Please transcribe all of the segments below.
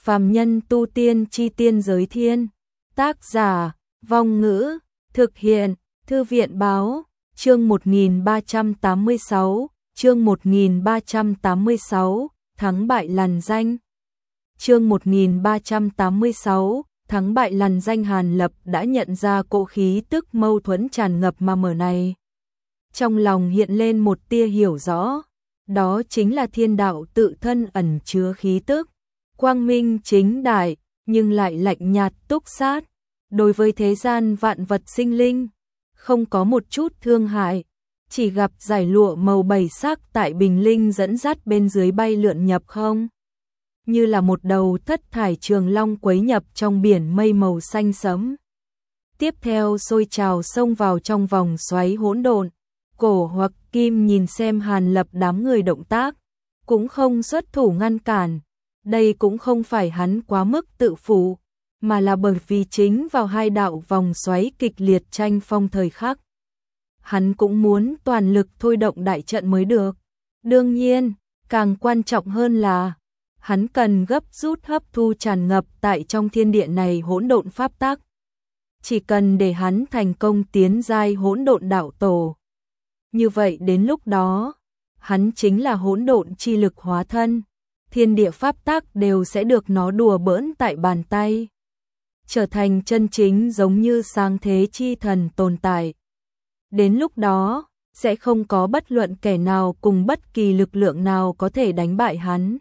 Phàm nhân tu tiên chi tiên giới thiên. Tác giả, Vong Ngữ, thực hiện, Thư viện báo, chương 1386, chương 1386, thắng bại lằn danh. Chương 1386, thắng bại lằn danh. Hàn Lập đã nhận ra cỗ khí tức mâu thuẫn tràn ngập mà mở này. Trong lòng hiện lên một tia hiểu rõ, đó chính là thiên đạo tự thân ẩn chứa khí tức, quang minh chính đại, nhưng lại lạnh nhạt túc sát, đối với thế gian vạn vật sinh linh, không có một chút thương hại, chỉ gặp giải lụa màu bảy sắc tại bình linh dẫn dắt bên dưới bay lượn nhập không. Như là một đầu thất thải trường long quấy nhập trong biển mây màu xanh sẫm. Tiếp theo sôi trào xông vào trong vòng xoáy hỗn độn. Cổ Hoặc Kim nhìn xem Hàn Lập đám người động tác, cũng không xuất thủ ngăn cản. Đây cũng không phải hắn quá mức tự phụ, mà là bởi vì chính vào hai đạo vòng xoáy kịch liệt tranh phong thời khắc. Hắn cũng muốn toàn lực thôi động đại trận mới được. Đương nhiên, càng quan trọng hơn là hắn cần gấp rút hấp thu tràn ngập tại trong thiên địa này hỗn độn pháp tắc. Chỉ cần để hắn thành công tiến giai hỗn độn đạo tổ. Như vậy đến lúc đó, hắn chính là hỗn độn chi lực hóa thân, thiên địa pháp tắc đều sẽ được nó đùa bỡn tại bàn tay, trở thành chân chính giống như sáng thế chi thần tồn tại. Đến lúc đó, sẽ không có bất luận kẻ nào cùng bất kỳ lực lượng nào có thể đánh bại hắn.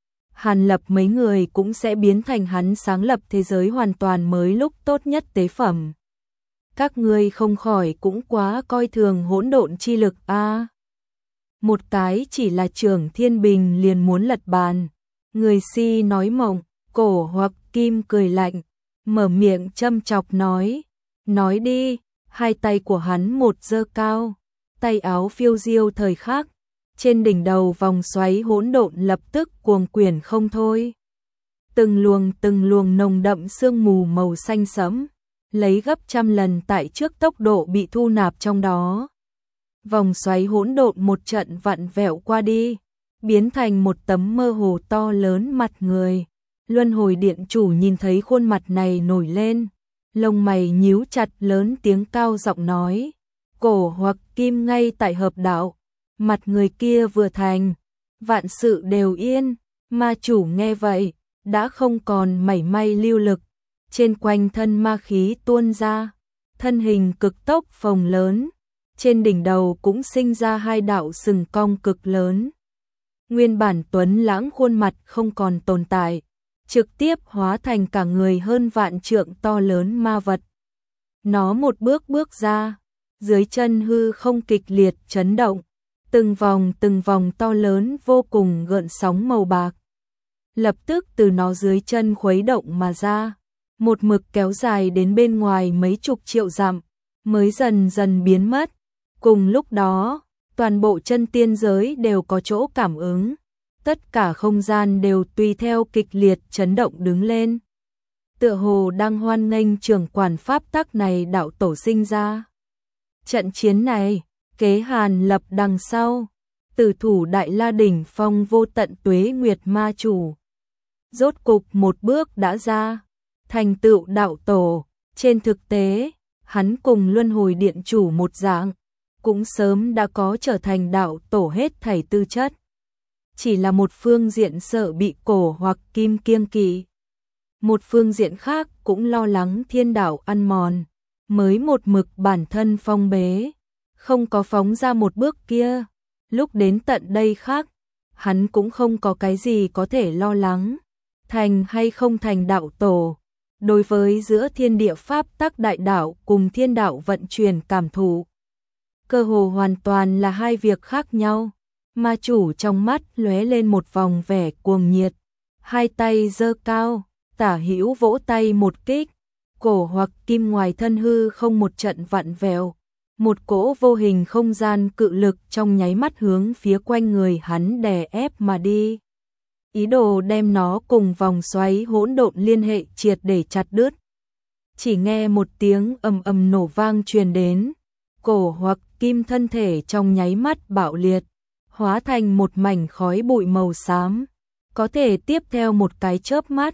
Hàn Lập mấy người cũng sẽ biến thành hắn sáng lập thế giới hoàn toàn mới lúc tốt nhất tế phẩm. Các ngươi không khỏi cũng quá coi thường hỗn độn chi lực a. Một cái chỉ là Trưởng Thiên Bình liền muốn lật bàn. Người si nói mộng. Cổ Hoặc Kim cười lạnh, mở miệng châm chọc nói. Nói đi. Hai tay của hắn một giơ cao, tay áo phiêu diêu thời khắc, trên đỉnh đầu vòng xoáy hỗn độn lập tức cuồng quyển không thôi. Từng luồng nồng đậm sương mù màu xanh sẫm, lấy gấp trăm lần tại trước tốc độ bị thu nạp trong đó. Vòng xoáy hỗn độn một trận vặn vẹo qua đi, biến thành một tấm mơ hồ to lớn mặt người. Luân hồi điện chủ nhìn thấy khuôn mặt này nổi lên, lông mày nhíu chặt, lớn tiếng cao giọng nói. Cổ Hoặc Kim ngay tại hợp đạo, mặt người kia vừa thành, vạn sự đều yên. Ma chủ nghe vậy, đã không còn mảy may lưu lực, trên quanh thân ma khí tuôn ra, thân hình cực tốc phồng lớn, trên đỉnh đầu cũng sinh ra hai đạo sừng cong cực lớn. Nguyên bản tuấn lãng khuôn mặt không còn tồn tại, trực tiếp hóa thành cả người hơn vạn trượng to lớn ma vật. Nó một bước bước ra, dưới chân hư không kịch liệt chấn động, từng vòng to lớn vô cùng gợn sóng màu bạc. Lập tức từ nó dưới chân khuấy động mà ra, một mực kéo dài đến bên ngoài mấy chục triệu dặm, mới dần dần biến mất. Cùng lúc đó, toàn bộ chân tiên giới đều có chỗ cảm ứng. Tất cả không gian đều tùy theo kịch liệt chấn động đứng lên. Tựa hồ đang hoan nghênh trưởng quản pháp tắc này đạo tổ sinh ra. Trận chiến này, kế Hàn Lập đằng sau, tử thủ Đại La Đỉnh Phong vô tận tuế nguyệt ma chủ. Rốt cục một bước đã ra, thành tựu đạo tổ. Trên thực tế, hắn cùng Luân Hồi Điện chủ một dạng, cũng sớm đã có trở thành đạo tổ hết thảy tư chất. Chỉ là một phương diện sợ bị Cổ Hoặc Kim kiêng kỵ, một phương diện khác cũng lo lắng thiên đạo ăn mòn, mới một mực bản thân phong bế, không có phóng ra một bước kia. Lúc đến tận đây khác, hắn cũng không có cái gì có thể lo lắng, thành hay không thành đạo tổ. Đối với giữa thiên địa pháp tắc đại đạo cùng thiên đạo vận chuyển cảm thụ, cơ hồ hoàn toàn là hai việc khác nhau. Ma chủ trong mắt lóe lên một vòng vẻ cuồng nhiệt, hai tay giơ cao, tả hữu vỗ tay một kích. Cổ Hoặc Kim ngoài thân hư không một trận vặn vẹo, một cỗ vô hình không gian cự lực trong nháy mắt hướng phía quanh người hắn đè ép mà đi. Ý đồ đem nó cùng vòng xoáy hỗn độn liên hệ triệt để chặt đứt. Chỉ nghe một tiếng ầm ầm nổ vang truyền đến, Cổ Hoặc Kim thân thể trong nháy mắt bạo liệt, hóa thành một mảnh khói bụi màu xám. Có thể tiếp theo một cái chớp mắt,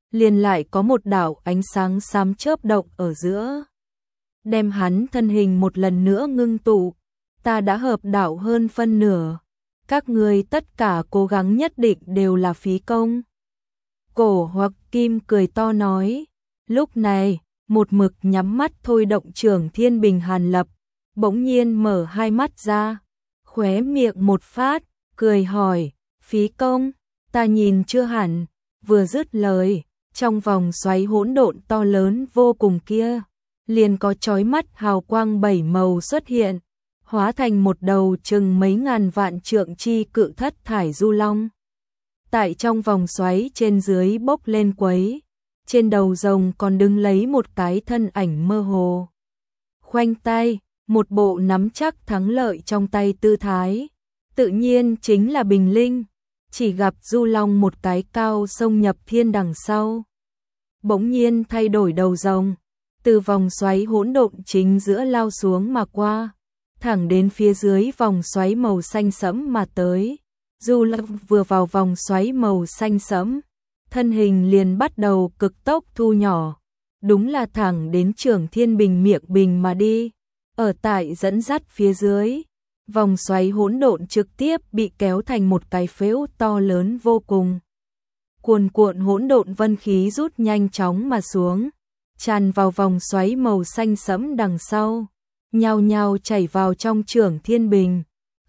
liền lại có một đạo ánh sáng xám chớp động ở giữa, đem hắn thân hình một lần nữa ngưng tụ. Ta đã hợp đạo hơn phân nửa, các ngươi tất cả cố gắng nhất định đều là phí công. Cổ Hoặc Kim cười to nói. Lúc này, một mực nhắm mắt thôi động Trưởng Thiên Bình Hàn Lập, bỗng nhiên mở hai mắt ra, khóe miệng một phát, cười hỏi, phí công, ta nhìn chưa hẳn. Vừa dứt lời, trong vòng xoáy hỗn độn to lớn vô cùng kia, liền có chói mắt hào quang bảy màu xuất hiện, hóa thành một đầu chừng mấy ngàn vạn trượng chi cự thất thải du long. Tại trong vòng xoáy trên dưới bốc lên quấy, trên đầu rồng còn đứng lấy một cái thân ảnh mơ hồ. Khoanh tay, một bộ nắm chắc thắng lợi trong tay tư thái, tự nhiên chính là Bình Linh, chỉ gặp du long một cái cao sông nhập thiên đằng sau. Bỗng nhiên thay đổi đầu rồng, từ vòng xoáy hỗn độn chính giữa lao xuống mà qua, thẳng đến phía dưới vòng xoáy màu xanh sẫm mà tới. Du long vừa vào vòng xoáy màu xanh sẫm, thân hình liền bắt đầu cực tốc thu nhỏ, đúng là thẳng đến Trưởng Thiên Bình miệng bình mà đi. Ở tại dẫn dắt phía dưới, vòng xoáy hỗn độn trực tiếp bị kéo thành một cái phễu to lớn vô cùng. Cuồn cuộn hỗn độn vân khí rút nhanh chóng mà xuống, tràn vào vòng xoáy màu xanh sẫm đằng sau, nhao nhao chảy vào trong Trưởng Thiên Bình.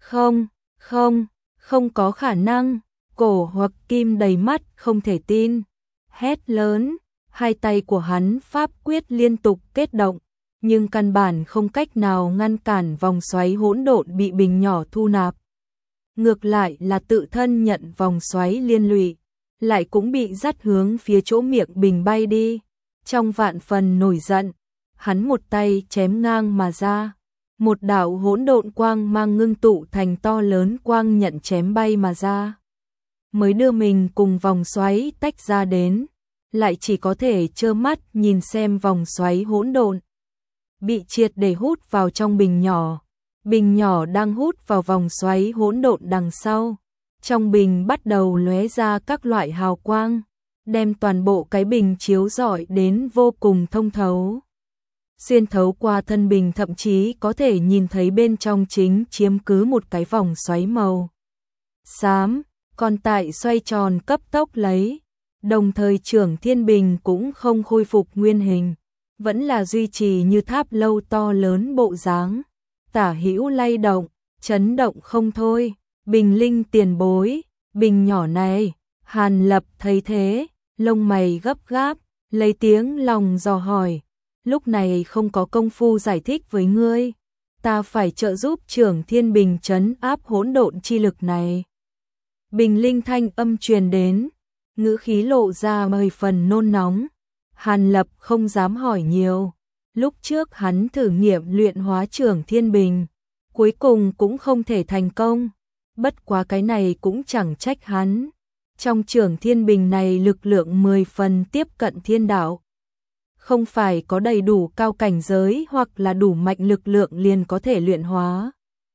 Không có khả năng. Cổ Hoặc Kim đầy mắt không thể tin, hét lớn, hai tay của hắn pháp quyết liên tục kết động, nhưng căn bản không cách nào ngăn cản vòng xoáy hỗn độn bị bình nhỏ thu nạp. Ngược lại là tự thân nhận vòng xoáy liên lụy, lại cũng bị dắt hướng phía chỗ miệng bình bay đi. Trong vạn phần nổi giận, hắn một tay chém ngang mà ra, một đạo hỗn độn quang mang ngưng tụ thành to lớn quang nhận chém bay mà ra, mới đưa mình cùng vòng xoáy tách ra đến, lại chỉ có thể trơ mắt nhìn xem vòng xoáy hỗn độn bị triệt để hút vào trong bình nhỏ đang hút vào vòng xoáy hỗn độn đằng sau, trong bình bắt đầu lóe ra các loại hào quang, đem toàn bộ cái bình chiếu rọi đến vô cùng thông thấu. Xuyên thấu qua thân bình thậm chí có thể nhìn thấy bên trong chính chiếm cứ một cái vòng xoáy màu xám, còn tại xoay tròn cấp tốc lấy, đồng thời Trưởng Thiên Bình cũng không khôi phục nguyên hình, vẫn là duy trì như tháp lâu to lớn bộ dáng, tả hữu lay động, chấn động không thôi. Bình Linh tiền bối, bình nhỏ này. Hàn Lập thấy thế, lông mày gấp gáp, lấy tiếng lòng dò hỏi, lúc này không có công phu giải thích với ngươi, ta phải trợ giúp Trưởng Thiên Bình trấn áp hỗn độn chi lực này. Bình Linh thanh âm truyền đến, ngữ khí lộ ra 10 phần nôn nóng. Hàn Lập không dám hỏi nhiều, lúc trước hắn thử nghiệm luyện hóa Trưởng Thiên Bình, cuối cùng cũng không thể thành công, bất quá cái này cũng chẳng trách hắn. Trong Trưởng Thiên Bình này lực lượng 10 phần tiếp cận thiên đạo, không phải có đầy đủ cao cảnh giới hoặc là đủ mạnh lực lượng liền có thể luyện hóa.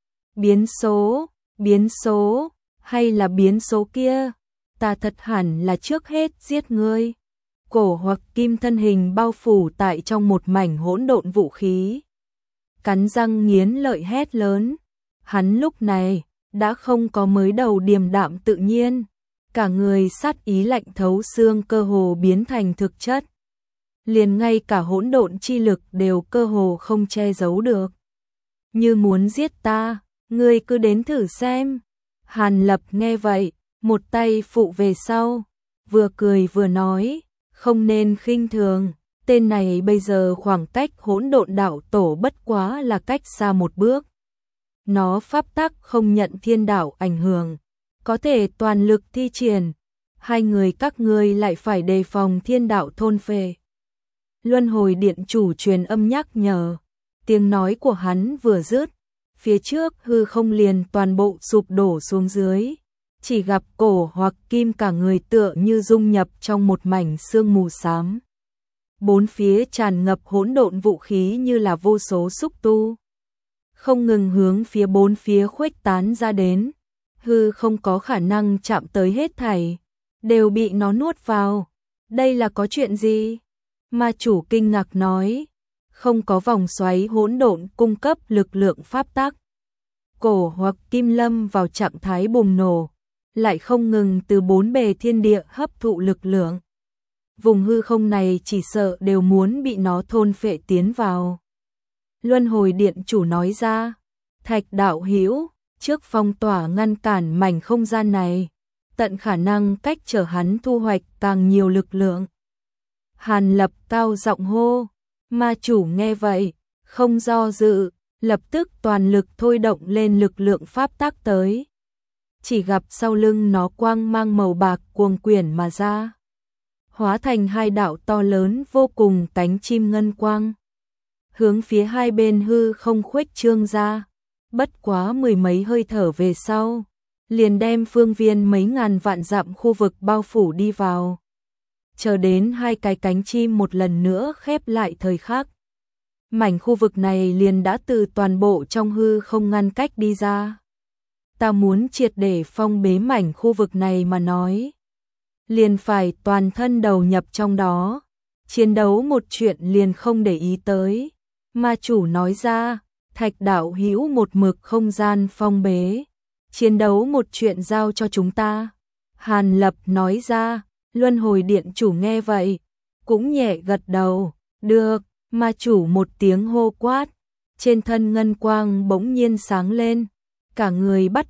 Biến số, hay là biến số kia, ta thật hẳn là trước hết giết ngươi. Cổ Hoặc Kim thân hình bao phủ tại trong một mảnh hỗn độn vũ khí, cắn răng nghiến lợi hét lớn. Hắn lúc này đã không có mới đầu điềm đạm tự nhiên, cả người sát ý lạnh thấu xương cơ hồ biến thành thực chất, liền ngay cả hỗn độn chi lực đều cơ hồ không che giấu được. Như muốn giết ta, ngươi cứ đến thử xem. Hàn Lập nghe vậy, một tay phụ về sau, vừa cười vừa nói, không nên khinh thường, tên này bây giờ khoảng cách hỗn độn đạo tổ bất quá là cách xa một bước. Nó pháp tắc không nhận thiên đạo ảnh hưởng, có thể toàn lực thi triển, hai người các ngươi lại phải đề phòng thiên đạo thôn phệ. Luân hồi điện chủ truyền âm nhắc nhở, tiếng nói của hắn vừa dứt, phía trước hư không liền toàn bộ sụp đổ xuống dưới, chỉ gặp Cổ Hoặc Kim cả người tựa như dung nhập trong một mảnh sương mù xám. Bốn phía tràn ngập hỗn độn vũ khí như là vô số xúc tu, không ngừng hướng phía bốn phía khuếch tán ra đến, hư không có khả năng chạm tới hết thảy, đều bị nó nuốt vào. Đây là có chuyện gì? Ma chủ kinh ngạc nói, không có vòng xoáy hỗn độn cung cấp lực lượng pháp tắc. Cổ hoặc kim lâm vào trạng thái bùng nổ, lại không ngừng từ bốn bề thiên địa hấp thụ lực lượng. Vùng hư không này chỉ sợ đều muốn bị nó thôn phệ tiến vào. Luân hồi điện chủ nói ra, Thạch đạo hữu, trước phong tỏa ngăn cản mảnh không gian này, tận khả năng cách trở hắn thu hoạch càng nhiều lực lượng. Hàn Lập cao giọng hô, ma chủ nghe vậy, không do dự, lập tức toàn lực thôi động lên lực lượng pháp tắc tới. Chỉ gặp sau lưng nó quang mang màu bạc cuồng quyển mà ra, hóa thành hai đạo to lớn vô cùng cánh chim ngân quang, hướng phía hai bên hư không khuếch trương ra. Bất quá mười mấy hơi thở về sau, liền đem phương viên mấy ngàn vạn dặm khu vực bao phủ đi vào. Chờ đến hai cái cánh chim một lần nữa khép lại thời khắc, mảnh khu vực này liền đã từ toàn bộ trong hư không ngăn cách đi ra. Ta muốn triệt để phong bế mảnh khu vực này mà nói, liền phải toàn thân đầu nhập trong đó, chiến đấu một chuyện liền không để ý tới. Ma chủ nói ra, Thạch đạo hữu một mực không gian phong bế, chiến đấu một chuyện giao cho chúng ta. Hàn Lập nói ra, Luân hồi điện chủ nghe vậy, cũng nhẹ gật đầu, được. Ma chủ một tiếng hô quát, trên thân ngân quang bỗng nhiên sáng lên, cả người bắt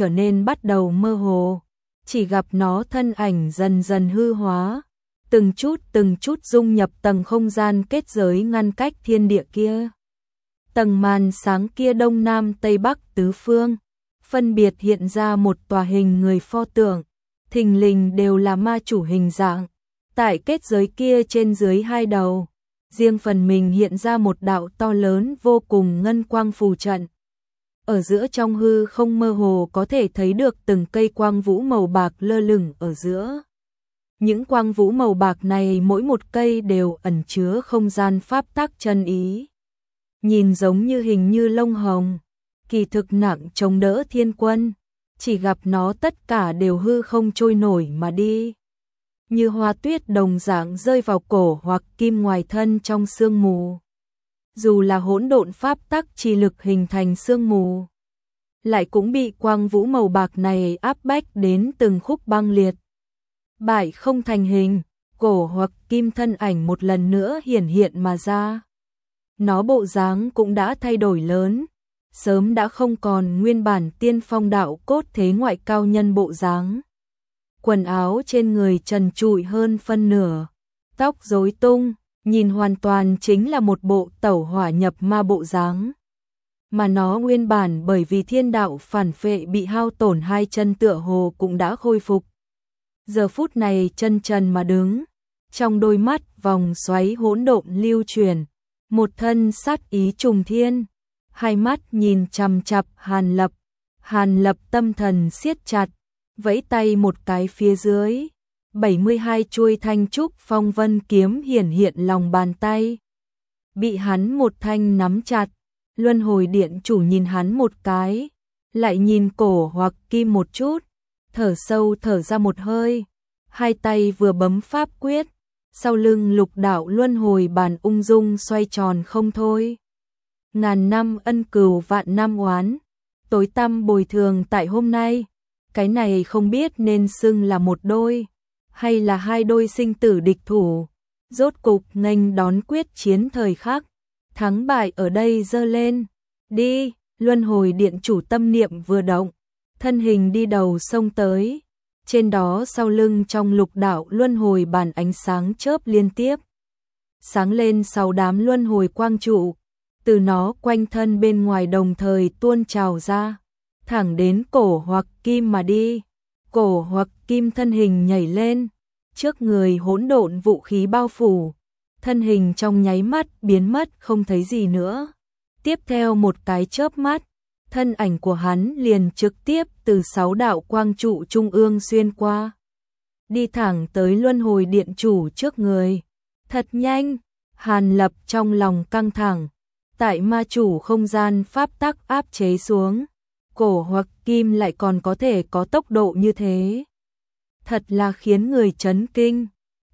đầu mơ hồ, chỉ gặp nó thân ảnh dần dần hư hóa, từng chút dung nhập tầng không gian kết giới ngăn cách thiên địa kia. Tầng màn sáng kia đông nam tây bắc tứ phương, phân biệt hiện ra một tòa hình người pho tượng, thình lình đều là ma chủ hình dạng. Tại kết giới kia trên dưới hai đầu, riêng phần mình hiện ra một đạo to lớn vô cùng ngân quang phù trận. Ở giữa trong hư không mơ hồ có thể thấy được từng cây quang vũ màu bạc lơ lửng ở giữa. Những quang vũ màu bạc này mỗi một cây đều ẩn chứa không gian pháp tắc chân ý. Nhìn giống như hình như lông hồng, kỳ thực nặng chống đỡ thiên quân, chỉ gặp nó tất cả đều hư không trôi nổi mà đi. Như hoa tuyết đồng dạng rơi vào cổ hoặc kim ngoài thân trong sương mù. Dù là hỗn độn pháp tắc chi lực hình thành sương mù, lại cũng bị quang vũ màu bạc này áp bách đến từng khúc băng liệt. Bại không thành hình, cổ hoặc kim thân ảnh một lần nữa hiển hiện mà ra. Nó bộ dáng cũng đã thay đổi lớn, sớm đã không còn nguyên bản tiên phong đạo cốt thế ngoại cao nhân bộ dáng. Quần áo trên người trần trụi hơn phân nửa, tóc rối tung, nhìn hoàn toàn chính là một bộ tẩu hỏa nhập ma bộ dáng. Mà nó nguyên bản bởi vì thiên đạo phản phệ bị hao tổn hai chân tựa hồ cũng đã khôi phục. Giờ phút này chân trần mà đứng, trong đôi mắt vòng xoáy hỗn độn lưu chuyển, một thân sát ý trùng thiên, hai mắt nhìn chằm chằm Hàn Lập. Hàn Lập tâm thần siết chặt, vẫy tay một cái phía dưới, 72 chuôi thanh trúc phong vân kiếm hiển hiện lòng bàn tay. Bị hắn một thanh nắm chặt, Luân hồi điện chủ nhìn hắn một cái, lại nhìn cổ hoặc kim một chút, thở sâu thở ra một hơi, hai tay vừa bấm pháp quyết, sau lưng lục đạo luân hồi bàn ung dung xoay tròn không thôi. Ngàn năm ân cừu vạn năm oán, tối tăm bồi thường tại hôm nay, cái này không biết nên xưng là một đôi, hay là hai đôi sinh tử địch thủ, rốt cục nghênh đón quyết chiến thời khắc, thắng bại ở đây giơ lên, đi. Luân hồi điện chủ tâm niệm vừa động, thân hình đi đầu xông tới, trên đó sau lưng trong lục đạo luân hồi bàn ánh sáng chớp liên tiếp, sáng lên 6 đám luân hồi quang trụ, từ nó quanh thân bên ngoài đồng thời tuôn trào ra, thẳng đến cổ hoặc kim mà đi. Cổ hoặc kim thân hình nhảy lên, trước người hỗn độn vũ khí bao phủ, thân hình trong nháy mắt biến mất không thấy gì nữa. Tiếp theo một cái chớp mắt, thân ảnh của hắn liền trực tiếp từ 6 đạo quang trụ trung ương xuyên qua, đi thẳng tới luân hồi điện chủ trước người. Thật nhanh, Hàn Lập trong lòng căng thẳng, tại ma chủ không gian pháp tắc áp chế xuống, cổ hoặc kim lại còn có thể có tốc độ như thế. Thật là khiến người chấn kinh,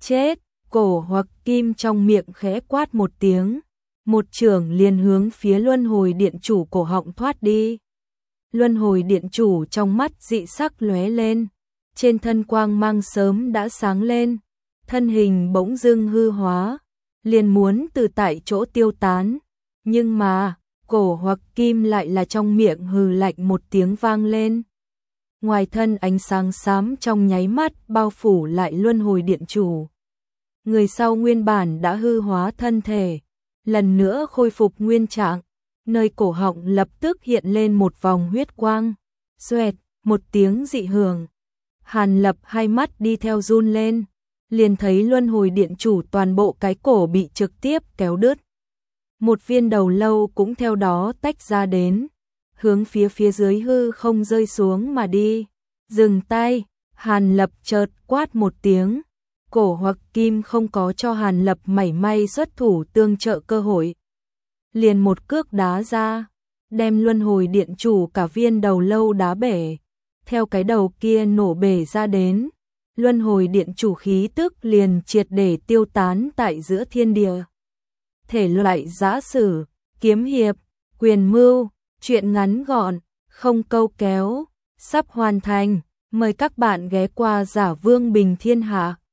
Chết, cổ hoặc kim trong miệng khẽ quát một tiếng, một chưởng liền hướng phía luân hồi điện chủ cổ họng thoát đi. Luân hồi điện chủ trong mắt dị sắc lóe lên, trên thân quang mang sớm đã sáng lên, thân hình bỗng dưng hư hóa, liền muốn từ tại chỗ tiêu tán, nhưng mà, cổ hoặc kim lại là trong miệng hừ lạnh một tiếng vang lên. Ngoài thân ánh sáng xám trong nháy mắt bao phủ lại luân hồi điện chủ. Người sau nguyên bản đã hư hóa thân thể, lần nữa khôi phục nguyên trạng, nơi cổ họng lập tức hiện lên một vòng huyết quang, xoẹt, một tiếng dị hưởng. Hàn Lập hai mắt đi theo run lên, liền thấy luân hồi điện chủ toàn bộ cái cổ bị trực tiếp kéo đứt. Một viên đầu lâu cũng theo đó tách ra đến, hướng phía dưới hư không rơi xuống mà đi. Dừng tay, Hàn Lập chợt quát một tiếng, cổ hoặc kim không có cho Hàn Lập mảy may xuất thủ tương trợ cơ hội. Liền một cước đá ra, đem luân hồi điện chủ cả viên đầu lâu đá bể, theo cái đầu kia nổ bể ra đến. Luân hồi điện chủ khí tức liền triệt để tiêu tán tại giữa thiên địa. Thể loại giã sử, kiếm hiệp, quyền mưu, truyện ngắn gọn, không câu kéo, sắp hoàn thành. Mời các bạn ghé qua Giả Vương Bình Thiên Hạ.